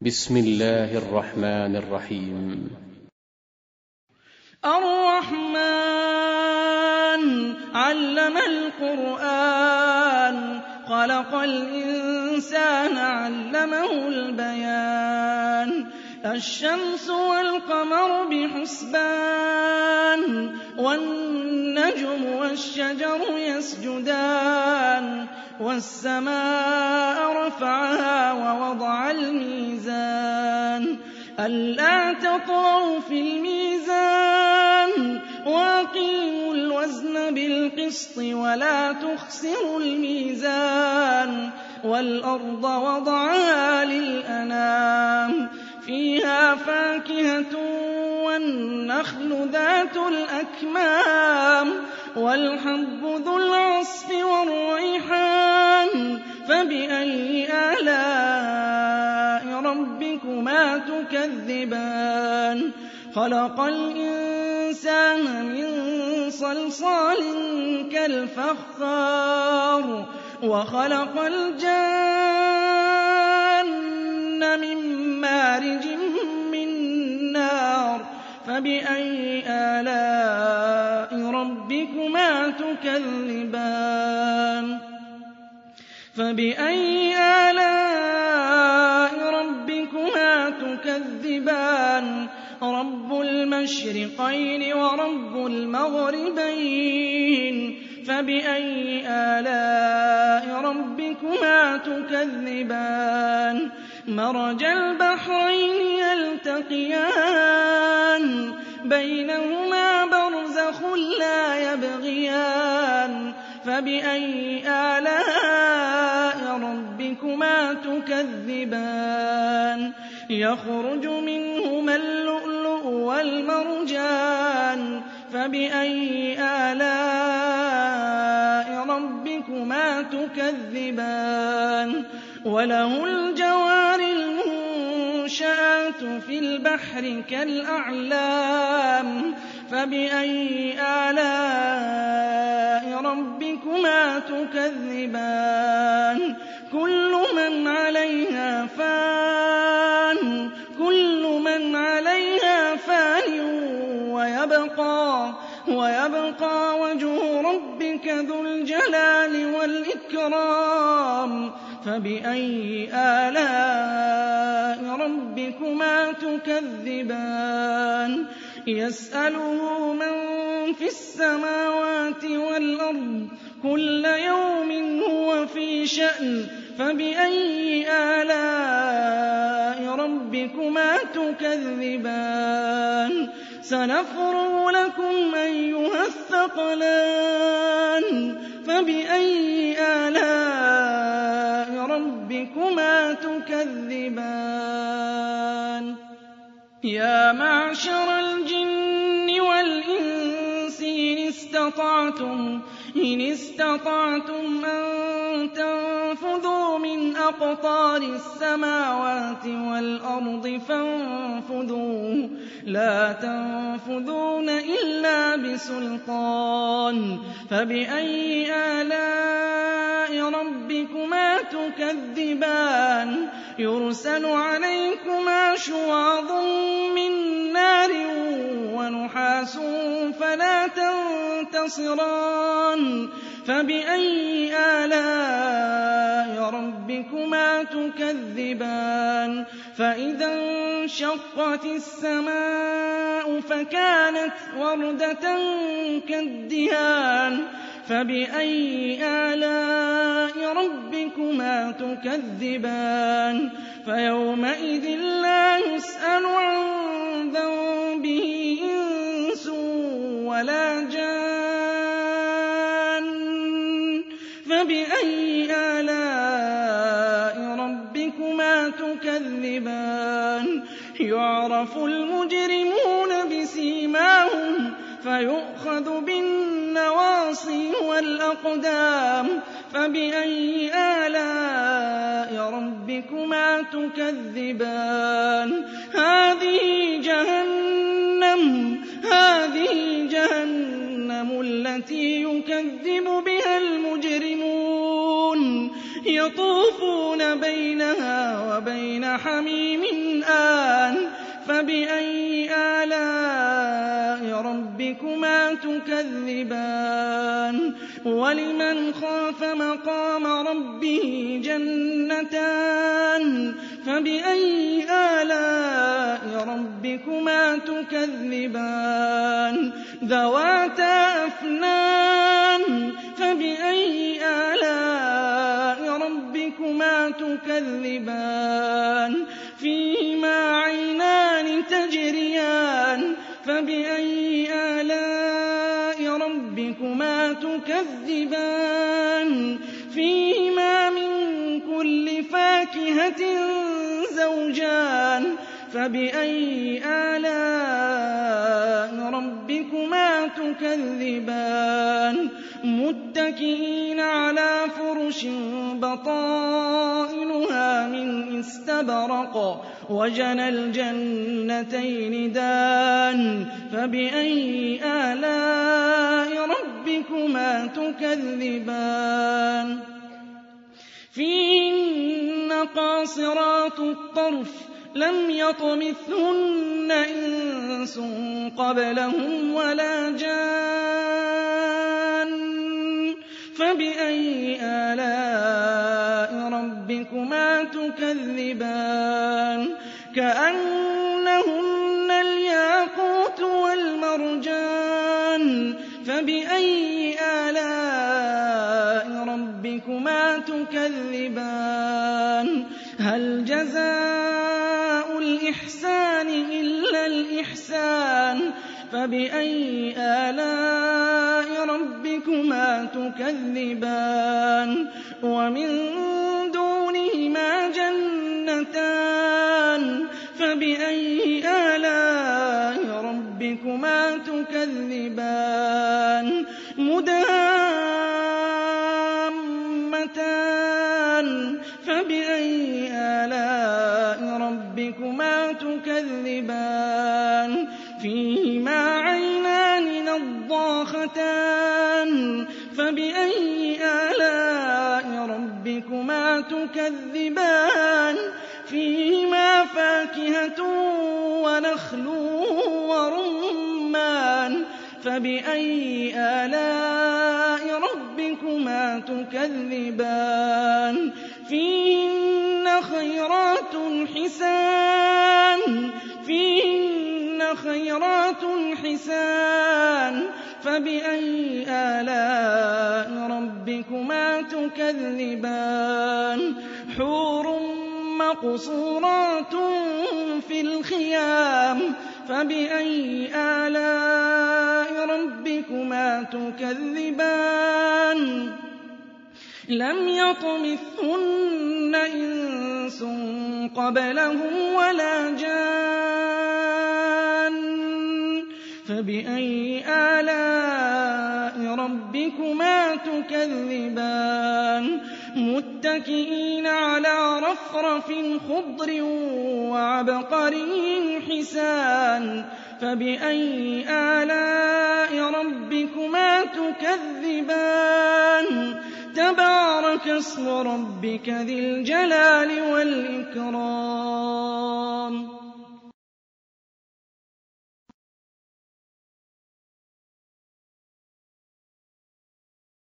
بسم الله الرحمن الرحيم. الرحمن علم القرآن خلق الإنسان علمه البيان الشمس والقمر بحسبان والنجم والشجر يسجدان والسماء رفعها ووضع الميزان ألا تطغوا في الميزان وأقيموا الوزن بالقسط ولا تخسروا الميزان والأرض وضعها للأنام فيها فاكهة والنخل ذات الأكمام والحب ذو العصف والريحان فبأي آلاء ربكما تكذبان خلق الإنسان من صلصال كالفخار وخلق الجان من مارج من نار فبأي آلاء ربكما تكذبان فبأي آلاء ربكما تكذبان رب المشرقين ورب المغربين فبأي آلاء ربكما تكذبان مرج البحرين يلتقيان بينهما برزخ لا يبغيان فبأي آلاء ربكما تكذبان يخرج منهما اللؤلؤ والمرجان فبأي آلاء ربكما تكذبان وله الجوار المنشآت في البحر كالأعلام فبأي آلاء ربكما تكذبان كل من عليها فان ويبقى وجه ربك ذو الجلال والإكرام فبأي آلاء ربكما تكذبان يسأله من في السماوات والأرض كل يوم هو في شأن فبأي آلاء ربكما تكذبان سنفرغ لكم أيها الثقلان فبأي آلاء ربكما تكذبان يا معشر الجن والإنس إن استطعتم أن تنفذوا من أقطار السماوات والأرض فانفذوا لا تنفذون إلا بسلطان فبأي آلاء ربكما تكذبان يرسل عليكما شواظ من نار ونحاس فلا تنتصران فبأي آلاء ربكما تكذبان فإذا انشقت السماء فكانت وردة كالدهان فبأي آلاء ربكما تكذبان فيومئذ لا يسأل عن ذنبه إنس ولا جان فبأي آلاء ربكما تكذبان يعرف المجرمون بسيماهم فيؤخذ بالنواصي والأقدام فبأي آلاء ربكما تكذبان هذه جهنم التي يكذب بها المجرمون يطوفون بينها وبين حَمِيمٍ آنٍ فَبِأَيِّ آلَاءِ رَبِّكُمَا تُكَذِّبَانِ وَلِمَنْ خَافَ مَقَامَ رَبِّهِ جَنَّتَانِ فَبِأَيِّ آلَاءِ رَبِّكُمَا تُكَذِّبَانِ ذَوَاتَا أَفْنَانٍ فَبِأَيِّ آلَاءِ رَبِّكُمَا تُكَذِّبَانِ فِيهِمَا عَيْنَانِ تَجْرِيَانِ فَبِأَيِّ آلَاءِ رَبِّكُمَا تُكَذِّبَانِ فِيهِمَا مِن كُلِّ فَاكِهَةٍ زَوْجَانِ فَبِأَيِّ آلَاءِ رَبِّكُمَا تُكَذِّبَانِ مُتَّكِئِينَ عَلَىٰ فُرُشٍ بَطَائِنُهَا مِنْ إِسْتَبْرَقٍ وَجَنَى الْجَنَّتَيْنِ دَانٍ فَبِأَيِّ آلَاءِ رَبِّكُمَا تُكَذِّبَانِ فِيهِنَّ قَاصِرَاتُ الطَّرْفِ لَمْ يَطْمِثْهُنَّ إِنسٌ قَبْلَهُمْ وَلَا جَانٌّ فَبِأَيِّ آلَاءِ رَبِّكُمَا تُكَذِّبَانِ كَأَنَّهُنَّ الْيَاقُوتُ وَالْمَرْجَانُ فَبِأَيِّ آلَاءِ رَبِّكُمَا تُكَذِّبَانِ هَلْ جَزَاءُ الْإِحْسَانِ إِلَّا الْإِحْسَانُ فَبِأَيِّ آلَاءِ رَبِّكُمَا تُكَذِّبَانِ وَمِن دُونِهِمَا جَنَّتَانِ فَبِأَيِّ آلَاءِ رَبِّكُمَا تُكَذِّبَانِ مُدْهَامَّتَانِ فَبِأَيِّ آلَاءِ رَبِّكُمَا تُكَذِّبَانِ فِيهِمَا عَيْنَانِ نَضَّاخَتَانِ فَبِأَيِّ آلَاءِ رَبِّكُمَا تُكَذِّبَانِ فِيهِمَا فَاكِهَةٌ وَنَخْلٌ وَرُمَّانٌ فَبِأَيِّ آلَاءِ رَبِّكُمَا تُكَذِّبَانِ فِيهِنَّ خَيْرَاتٌ حِسَانٌ فَبِأَيِّ آلَاءِ رَبِّكُمَا تُكَذِّبَانِ حُورٌ مَّقْصُورَاتٌ فِي الْخِيَامِ فَبِأَيِّ آلَاءِ رَبِّكُمَا تُكَذِّبَانِ لَمْ يَطْمِثْهُنَّ إِنسٌ قَبْلَهُمْ وَلَا جَانٌّ فَبِأَيِّ آلَاءِ رَبِّكُمَا تُكَذِّبَانِ مُتَّكِئِينَ عَلَىٰ رَفْرَفٍ خُضْرٍ وَعَبْقَرِيٍّ حِسَانٍ فَبِأَيِّ آلَاءِ رَبِّكُمَا تُكَذِّبَانِ تَبَارَكَ اسْمُ رَبِّكَ ذِي الْجَلَالِ وَالْإِكْرَامِ